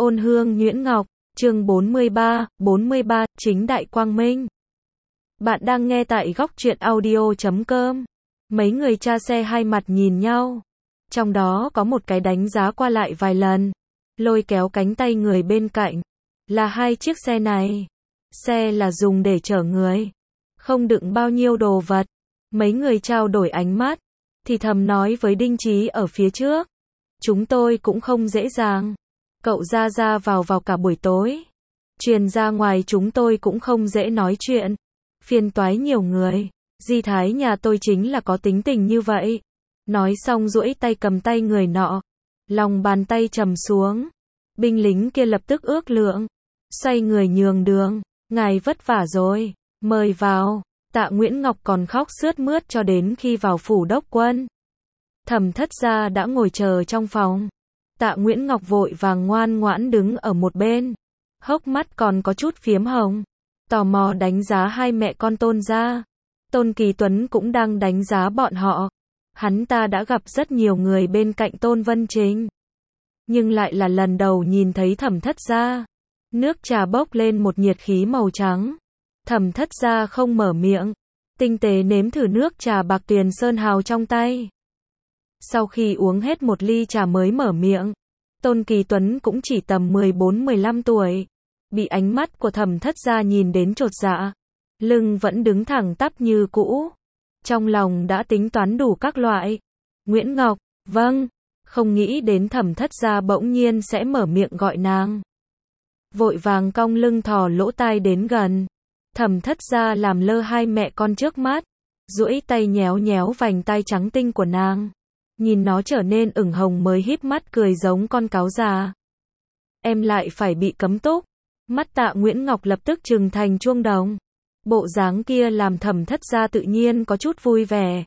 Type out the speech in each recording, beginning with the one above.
Ôn hương nhuyễn ngọc, chương 43, chính đại quang minh. Bạn đang nghe tại góc truyện audio.com. Mấy người cha xe hai mặt nhìn nhau. Trong đó có một cái đánh giá qua lại vài lần. Lôi kéo cánh tay người bên cạnh. Là hai chiếc xe này. Xe là dùng để chở người. Không đựng bao nhiêu đồ vật. Mấy người trao đổi ánh mắt. Thì thầm nói với Đinh Chí ở phía trước. Chúng tôi cũng không dễ dàng. Cậu ra vào cả buổi tối. Truyền ra ngoài chúng tôi cũng không dễ nói chuyện. Phiền toái nhiều người. Di thái nhà tôi chính là có tính tình như vậy. Nói xong duỗi tay cầm tay người nọ. Lòng bàn tay trầm xuống. Binh lính kia lập tức ước lượng. Xoay người nhường đường. Ngài vất vả rồi. Mời vào. Tạ Nguyễn Ngọc còn khóc sướt mướt cho đến khi vào phủ đốc quân. Thẩm Thất Gia đã ngồi chờ trong phòng. Tạ Nguyễn Ngọc vội vàng ngoan ngoãn đứng ở một bên. Hốc mắt còn có chút phiếm hồng. Tò mò đánh giá hai mẹ con Tôn gia. Tôn Kỳ Tuấn cũng đang đánh giá bọn họ. Hắn ta đã gặp rất nhiều người bên cạnh Tôn Vân Trình. Nhưng lại là lần đầu nhìn thấy Thẩm Thất Gia. Nước trà bốc lên một nhiệt khí màu trắng. Thẩm Thất Gia không mở miệng. Tinh tế nếm thử nước trà bạc tuyền sơn hào trong tay. Sau khi uống hết một ly trà mới mở miệng. Tôn Kỳ Tuấn cũng chỉ tầm 14-15 tuổi. Bị ánh mắt của Thẩm Thất Gia nhìn đến chột dạ. Lưng vẫn đứng thẳng tắp như cũ. Trong lòng đã tính toán đủ các loại. Nguyễn Ngọc, vâng. Không nghĩ đến Thẩm Thất Gia bỗng nhiên sẽ mở miệng gọi nàng. Vội vàng cong lưng thò lỗ tai đến gần. Thẩm Thất Gia làm lơ hai mẹ con trước mắt. Duỗi tay nhéo nhéo vành tai trắng tinh của nàng. Nhìn nó trở nên ửng hồng mới híp mắt cười giống con cáo già. Em lại phải bị cấm túc. Mắt Tạ Nguyễn Ngọc lập tức trừng thành chuông đồng. Bộ dáng kia làm Thẩm Thất Gia tự nhiên có chút vui vẻ.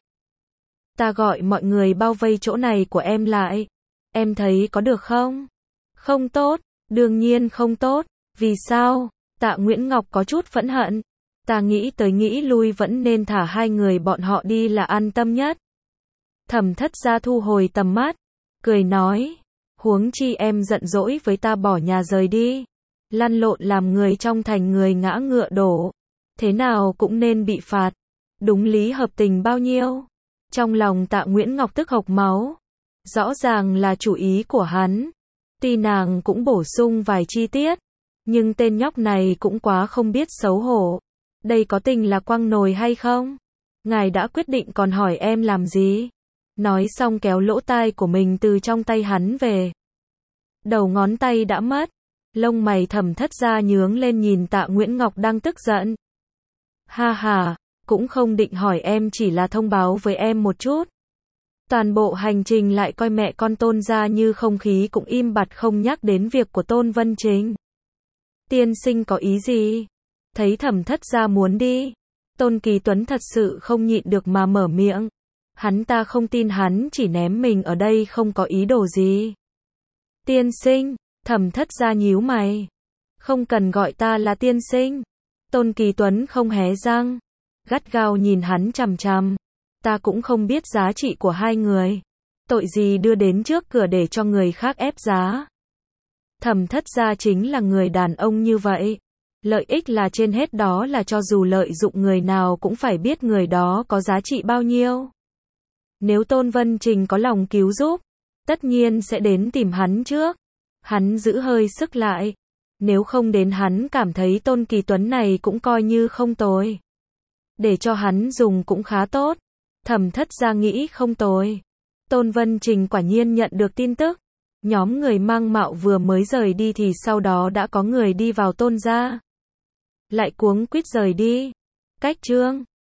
Ta gọi mọi người bao vây chỗ này của em lại. Em thấy có được không? Không tốt, đương nhiên không tốt. Vì sao? Tạ Nguyễn Ngọc có chút phẫn hận. Ta nghĩ tới nghĩ lui vẫn nên thả hai người bọn họ đi là an tâm nhất. Thẩm Thất Gia thu hồi tầm mắt, cười nói, huống chi em giận dỗi với ta bỏ nhà rời đi, lăn lộn làm người trong thành người ngã ngựa đổ, thế nào cũng nên bị phạt, đúng lý hợp tình bao nhiêu. Trong lòng Tạ Nguyễn Ngọc tức hộc máu, rõ ràng là chủ ý của hắn, tuy nàng cũng bổ sung vài chi tiết, nhưng tên nhóc này cũng quá không biết xấu hổ. Đây có tình là quăng nồi hay không? Ngài đã quyết định còn hỏi em làm gì? Nói xong kéo lỗ tai của mình từ trong tay hắn về. Đầu ngón tay đã mất. Lông mày Thẩm Thất Gia nhướng lên nhìn Tạ Nguyễn Ngọc đang tức giận. Ha ha, cũng không định hỏi em, chỉ là thông báo với em một chút. Toàn bộ hành trình lại coi mẹ con Tôn gia như không khí, cũng im bặt không nhắc đến việc của Tôn Vân Trình. Tiên sinh có ý gì? Thấy Thẩm Thất Gia muốn đi, Tôn Kỳ Tuấn thật sự không nhịn được mà mở miệng. Hắn ta không tin hắn chỉ ném mình ở đây không có ý đồ gì. Tiên sinh, Thẩm Thất Gia nhíu mày. Không cần gọi ta là tiên sinh. Tôn Kỳ Tuấn không hé răng, gắt gao nhìn hắn chằm chằm. Ta cũng không biết giá trị của hai người. Tội gì đưa đến trước cửa để cho người khác ép giá. Thẩm Thất Gia chính là người đàn ông như vậy. Lợi ích là trên hết, đó là cho dù lợi dụng người nào cũng phải biết người đó có giá trị bao nhiêu. Nếu Tôn Vân Trình có lòng cứu giúp, tất nhiên sẽ đến tìm hắn trước. Hắn giữ hơi sức lại. Nếu không đến hắn cảm thấy Tôn Kỳ Tuấn này cũng coi như không tồi. Để cho hắn dùng cũng khá tốt. Thẩm Thất Gia nghĩ không tồi. Tôn Vân Trình quả nhiên nhận được tin tức. Nhóm người mang mạo vừa mới rời đi thì sau đó đã có người đi vào Tôn gia. Lại cuống quýt rời đi. Cách chương